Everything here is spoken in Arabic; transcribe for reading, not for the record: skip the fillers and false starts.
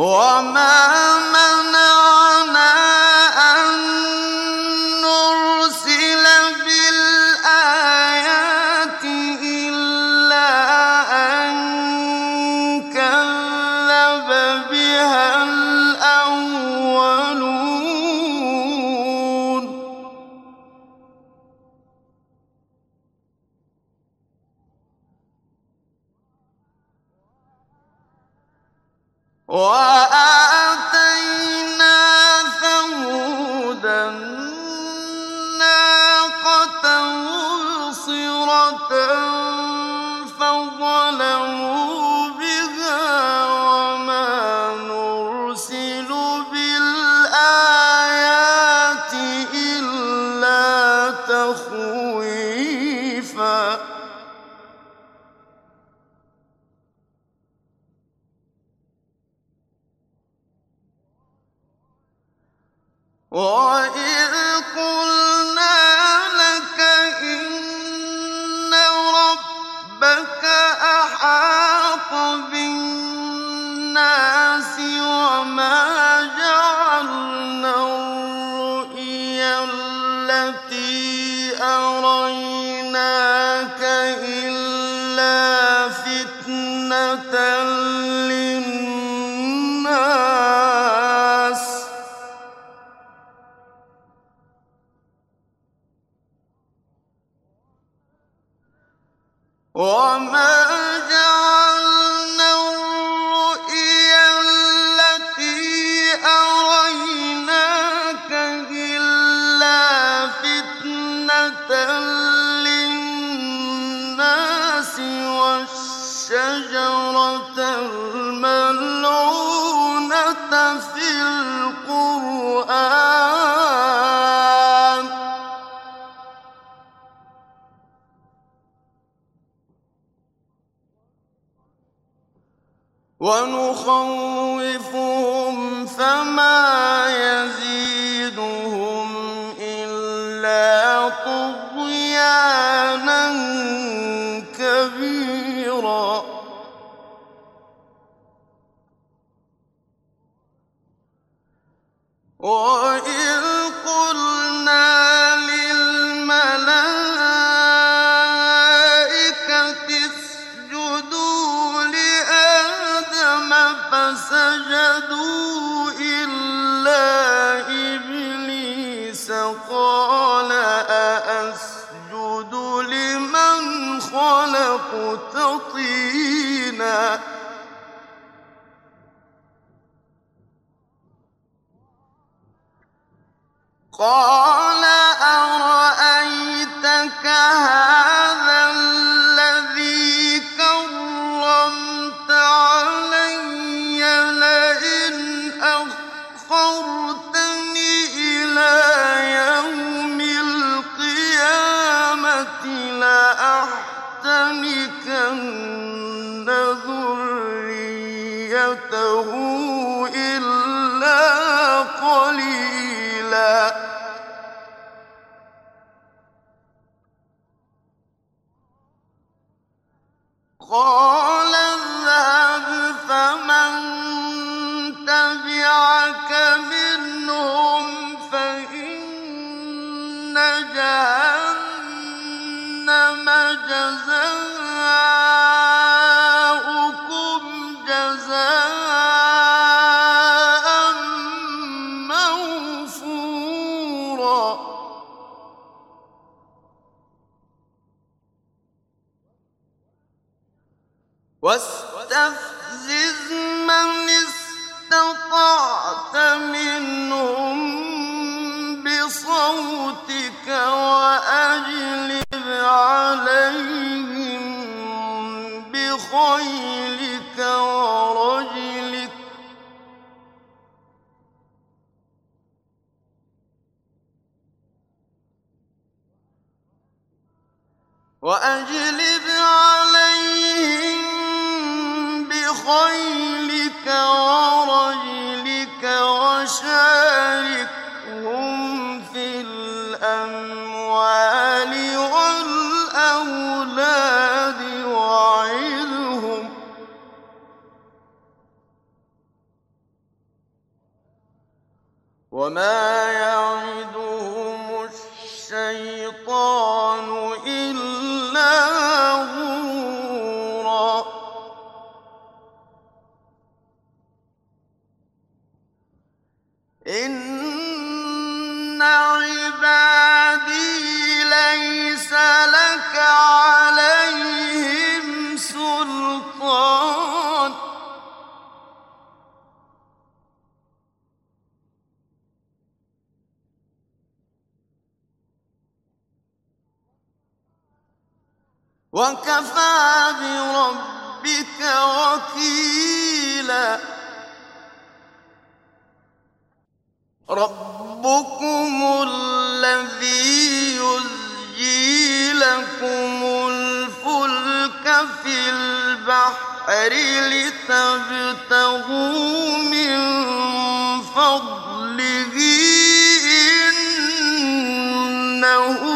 وما منعنا أن نرسل بالآيات إلا أن كذب بها الأولون وآتينا ثمود الناقة مبصرة فظلموا بها وما نرسل بالآيات إلا تخويفا وَإِذْ قُلْنَا لَكَ إِنَّ رَبَّكَ أَحَاطَ بِالنَّاسِ وَمَا جَعَلْنَا الرُّؤْيَا الَّتِي أَرَيْنَاكَ إِلَّا فِتْنَةً لِّلنَّاسِ وَمَا جَعَلْنَا الرُّؤْيَا الَّتِي أَرَيْنَاكَ إِلَّا فِتْنَةً لِّلنَّاسِ وَالشَّجَرَةَ الْمَلْعُونَةَ فِي الْقُرْآنِ وَنُخَوِّفُهُمْ فَمَا يَزِيدُهُمْ إِلَّا طُغْيَانًا كَبِيرًا وَإِذْ قُلْنَا لِلْمَلَائِكَةِ اسْجُدُوا لِآدَمَ فَسَجَدُوا إِلَّا إِبْلِيسَ قَالَ أَأَسْجُدُ لِمَنْ خَلَقْتَ طِينًا قَالَ أَرَأَيْتَكَ هَٰذَا الَّذِي كَرَّمْتَ عَلَيَّ لَئِنْ أَخَّرْتَنِ إِلَىٰ يَوْمِ الْقِيَامَةِ لَأَحْتَنِكَنَّ ذُرِّيَّتَهُ إِلَّا قَلِيلًا قَالَ اذْهَبْ فَمَن تَبِعَكَ مِنْهُمْ فَإِنَّ جَهَنَّمَ جَزَاؤُكُمْ جَزَاءً مَّوْفُورًا وَاسْتَفْزِزْ مَنِ اسْتَطَعْتَ مِنْهُم بِصَوْتِكَ وَأَجْلِبْ عَلَيْهِم بِخَيْلِكَ وَرَجِلِكَ وَشَارِكْهُمْ فِي الْأَمْوَالِ وَالْأَوْلَادِ وما يعدهم الشيطان إلا غرورا إن عبادي ليس لك عليهم سلطان وكفى بربك وكيلا ربكم الذي يزجي لكم الفلك في البحر لتبتغوا من فضله إنه